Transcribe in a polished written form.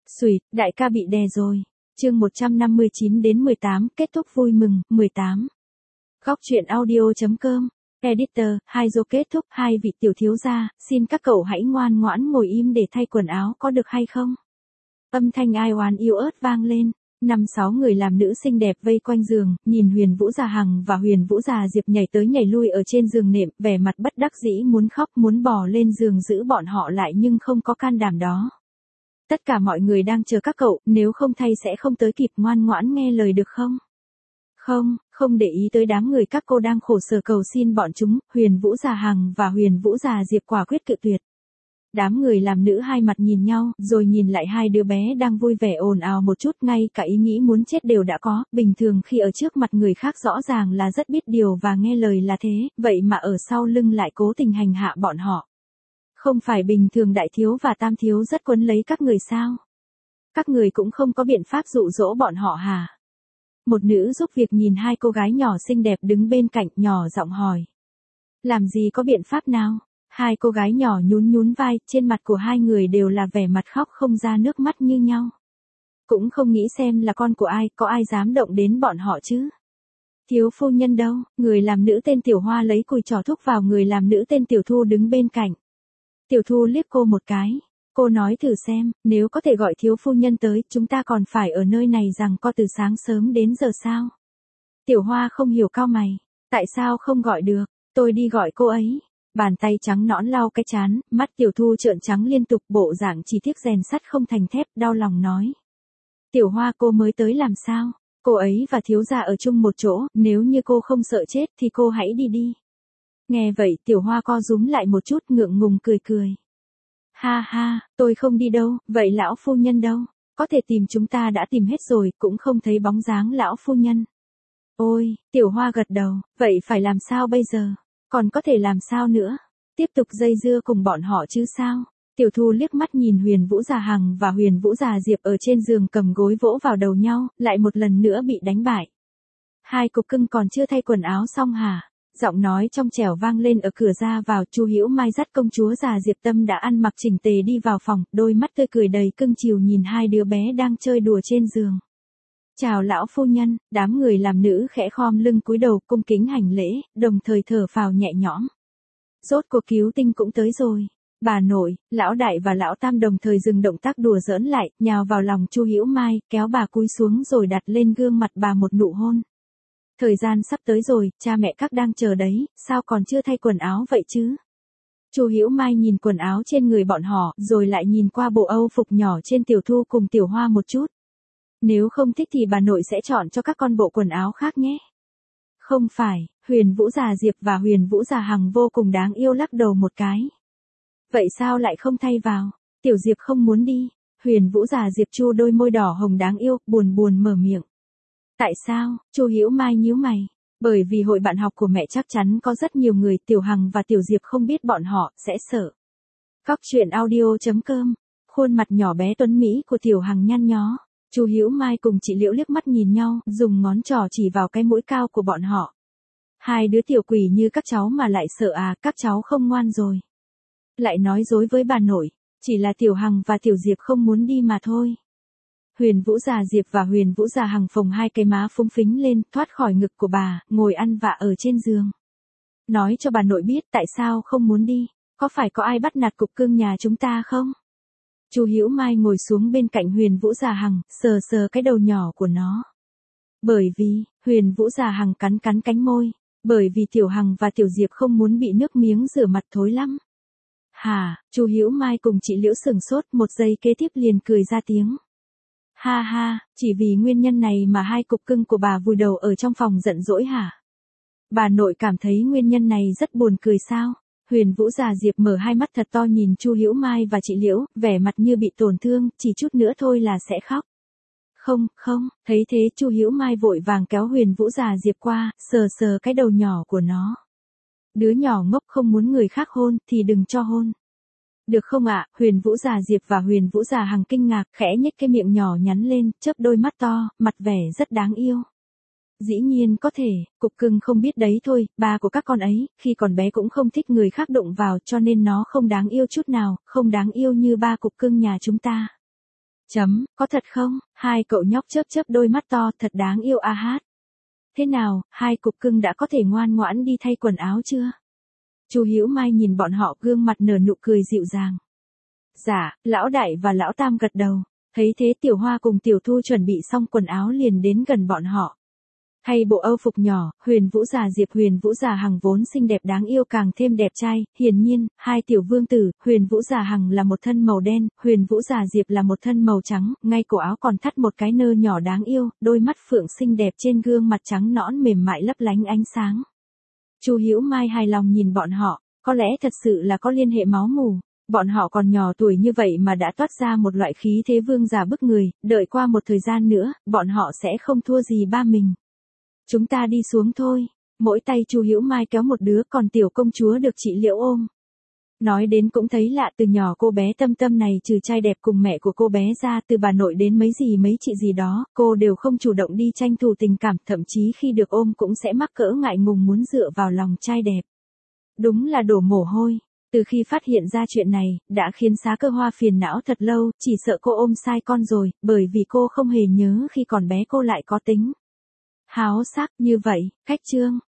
Xùi, đại ca bị đè rồi. Chương 159 đến 18, kết thúc vui mừng, 18. Góc truyện audio.com. Editor, Haizo kết thúc, hai vị tiểu thiếu gia, xin các cậu hãy ngoan ngoãn ngồi im để thay quần áo có được hay không? Âm thanh ai oán yếu ớt vang lên. 5-6 người làm nữ xinh đẹp vây quanh giường, nhìn Huyền Vũ Già Hằng và Huyền Vũ Già Diệp nhảy tới nhảy lui ở trên giường nệm, vẻ mặt bất đắc dĩ muốn khóc muốn bò lên giường giữ bọn họ lại nhưng không có can đảm đó. Tất cả mọi người đang chờ các cậu, nếu không thay sẽ không tới kịp, ngoan ngoãn nghe lời được không? Không để ý tới đám người các cô đang khổ sở cầu xin bọn chúng, Huyền Vũ Già Hằng và Huyền Vũ Già Diệp quả quyết cự tuyệt. Đám người làm nữ hai mặt nhìn nhau, rồi nhìn lại hai đứa bé đang vui vẻ ồn ào một chút, ngay cả ý nghĩ muốn chết đều đã có, bình thường khi ở trước mặt người khác rõ ràng là rất biết điều và nghe lời là thế, vậy mà ở sau lưng lại cố tình hành hạ bọn họ. Không phải bình thường đại thiếu và tam thiếu rất quấn lấy các người sao? Các người cũng không có biện pháp dụ dỗ bọn họ hả? Một nữ giúp việc nhìn hai cô gái nhỏ xinh đẹp đứng bên cạnh, nhỏ giọng hỏi. Làm gì có biện pháp nào? Hai cô gái nhỏ nhún nhún vai, trên mặt của hai người đều là vẻ mặt khóc không ra nước mắt như nhau. Cũng không nghĩ xem là con của ai, có ai dám động đến bọn họ chứ? Thiếu phu nhân đâu? Người làm nữ tên Tiểu Hoa lấy cùi trỏ thúc vào người làm nữ tên Tiểu Thu đứng bên cạnh. Tiểu Thu liếc cô một cái. Cô nói thử xem, nếu có thể gọi thiếu phu nhân tới, chúng ta còn phải ở nơi này rằng co từ sáng sớm đến giờ sao? Tiểu Hoa không hiểu cau mày. Tại sao không gọi được? Tôi đi gọi cô ấy. Bàn tay trắng nõn lau cái trán, mắt Tiểu Thu trợn trắng liên tục, bộ dạng chỉ tiếc rèn sắt không thành thép, đau lòng nói. Tiểu Hoa, cô mới tới làm sao? Cô ấy và thiếu gia ở chung một chỗ, nếu như cô không sợ chết thì cô hãy đi đi. Nghe vậy Tiểu Hoa co rúm lại một chút, ngượng ngùng cười cười. Ha ha, tôi không đi đâu, vậy lão phu nhân đâu? Có thể tìm chúng ta đã tìm hết rồi, cũng không thấy bóng dáng lão phu nhân. Ôi, Tiểu Hoa gật đầu, vậy phải làm sao bây giờ? Còn có thể làm sao nữa? Tiếp tục dây dưa cùng bọn họ chứ sao? Tiểu Thu liếc mắt nhìn Huyền Vũ Già Hằng và Huyền Vũ Già Diệp ở trên giường cầm gối vỗ vào đầu nhau, lại một lần nữa bị đánh bại. Hai cục cưng còn chưa thay quần áo xong hả? Giọng nói trong trẻo vang lên ở cửa ra vào, Chu Hữu Mai dắt công chúa Già Diệp Tâm đã ăn mặc chỉnh tề đi vào phòng, đôi mắt tươi cười đầy cưng chiều nhìn hai đứa bé đang chơi đùa trên giường. Chào lão phu nhân, đám người làm nữ khẽ khom lưng cúi đầu cung kính hành lễ, đồng thời thở phào nhẹ nhõm. Rốt cuộc cứu tinh cũng tới rồi. Bà nội, lão đại và lão tam đồng thời dừng động tác đùa giỡn lại, nhào vào lòng Chu Hữu Mai, kéo bà cúi xuống rồi đặt lên gương mặt bà một nụ hôn. Thời gian sắp tới rồi, cha mẹ các đang chờ đấy, sao còn chưa thay quần áo vậy chứ? Chu Hữu Mai nhìn quần áo trên người bọn họ, rồi lại nhìn qua bộ âu phục nhỏ trên Tiểu Thu cùng Tiểu Hoa một chút. Nếu không thích thì bà nội sẽ chọn cho các con bộ quần áo khác nhé. Không phải, Huyền Vũ Già Diệp và Huyền Vũ Già Hằng vô cùng đáng yêu lắc đầu một cái. Vậy sao lại không thay vào? Tiểu Diệp không muốn đi. Huyền Vũ Già Diệp chu đôi môi đỏ hồng đáng yêu, buồn buồn mở miệng. Tại sao? Chu Hữu Mai nhíu mày. Bởi vì hội bạn học của mẹ chắc chắn có rất nhiều người, Tiểu Hằng và Tiểu Diệp không biết bọn họ, sẽ sợ. Góc truyện audio.com. Khuôn mặt nhỏ bé tuấn mỹ của Tiểu Hằng nhăn nhó. Chu Hữu Mai cùng chị Liễu liếc mắt nhìn nhau, dùng ngón trỏ chỉ vào cái mũi cao của bọn họ. Hai đứa tiểu quỷ như các cháu mà lại sợ à, các cháu không ngoan rồi. Lại nói dối với bà nội, chỉ là Tiểu Hằng và Tiểu Diệp không muốn đi mà thôi. Huyền Vũ Già Diệp và Huyền Vũ Già Hằng phồng hai cái má phúng phính lên, thoát khỏi ngực của bà, ngồi ăn vạ ở trên giường. Nói cho bà nội biết tại sao không muốn đi, có phải có ai bắt nạt cục cưng nhà chúng ta không? Chu Hữu Mai ngồi xuống bên cạnh Huyền Vũ Già Hằng, sờ sờ cái đầu nhỏ của nó. Bởi vì, Huyền Vũ Già Hằng cắn cắn cánh môi, bởi vì Tiểu Hằng và Tiểu Diệp không muốn bị nước miếng rửa mặt thối lắm. Hả? Chu Hữu Mai cùng chị Liễu sừng sốt, một giây kế tiếp liền cười ra tiếng. Ha ha, chỉ vì nguyên nhân này mà hai cục cưng của bà vùi đầu ở trong phòng giận dỗi hả? Bà nội cảm thấy nguyên nhân này rất buồn cười sao? Huyền Vũ Già Diệp mở hai mắt thật to nhìn Chu Hữu Mai và chị Liễu, vẻ mặt như bị tổn thương, chỉ chút nữa thôi là sẽ khóc. Không, thấy thế Chu Hữu Mai vội vàng kéo Huyền Vũ Già Diệp qua, sờ sờ cái đầu nhỏ của nó. Đứa nhỏ ngốc không muốn người khác hôn thì đừng cho hôn. Được không ạ? Huyền Vũ Già Diệp và Huyền Vũ Già Hằng kinh ngạc, khẽ nhếch cái miệng nhỏ nhắn lên, chớp đôi mắt to, mặt vẻ rất đáng yêu. Dĩ nhiên có thể, cục cưng không biết đấy thôi, ba của các con ấy, khi còn bé cũng không thích người khác đụng vào cho nên nó không đáng yêu chút nào, không đáng yêu như ba cục cưng nhà chúng ta. Có thật không? Hai cậu nhóc chớp chớp đôi mắt to, thật đáng yêu a hát. Thế nào, hai cục cưng đã có thể ngoan ngoãn đi thay quần áo chưa? Chu Hữu Mai nhìn bọn họ, gương mặt nở nụ cười dịu dàng. Dạ, lão đại và lão tam gật đầu. Thấy thế Tiểu Hoa cùng Tiểu Thu chuẩn bị xong quần áo liền đến gần bọn họ. Thay bộ âu phục nhỏ, Huyền Vũ Già Diệp Huyền Vũ Già Hằng vốn xinh đẹp đáng yêu càng thêm đẹp trai, hiển nhiên, hai tiểu vương tử, Huyền Vũ Già Hằng là một thân màu đen, Huyền Vũ Già Diệp là một thân màu trắng, ngay cổ áo còn thắt một cái nơ nhỏ đáng yêu, đôi mắt phượng xinh đẹp trên gương mặt trắng nõn mềm mại lấp lánh ánh sáng. Chu Hữu Mai hài lòng nhìn bọn họ, có lẽ thật sự là có liên hệ máu mủ. Bọn họ còn nhỏ tuổi như vậy mà đã toát ra một loại khí thế vương giả bức người, đợi qua một thời gian nữa, bọn họ sẽ không thua gì ba mình. Chúng ta đi xuống thôi. Mỗi tay Chu Hữu Mai kéo một đứa, còn tiểu công chúa được chị Liễu ôm. Nói đến cũng thấy lạ, từ nhỏ cô bé Tâm Tâm này trừ trai đẹp cùng mẹ của cô bé ra, từ bà nội đến mấy chị gì đó, cô đều không chủ động đi tranh thủ tình cảm, thậm chí khi được ôm cũng sẽ mắc cỡ ngại ngùng muốn dựa vào lòng trai đẹp. Đúng là đổ mồ hôi. Từ khi phát hiện ra chuyện này, đã khiến Xá Cơ Hoa phiền não thật lâu, chỉ sợ cô ôm sai con rồi, bởi vì cô không hề nhớ khi còn bé cô lại có tính háo sắc như vậy. Cách chương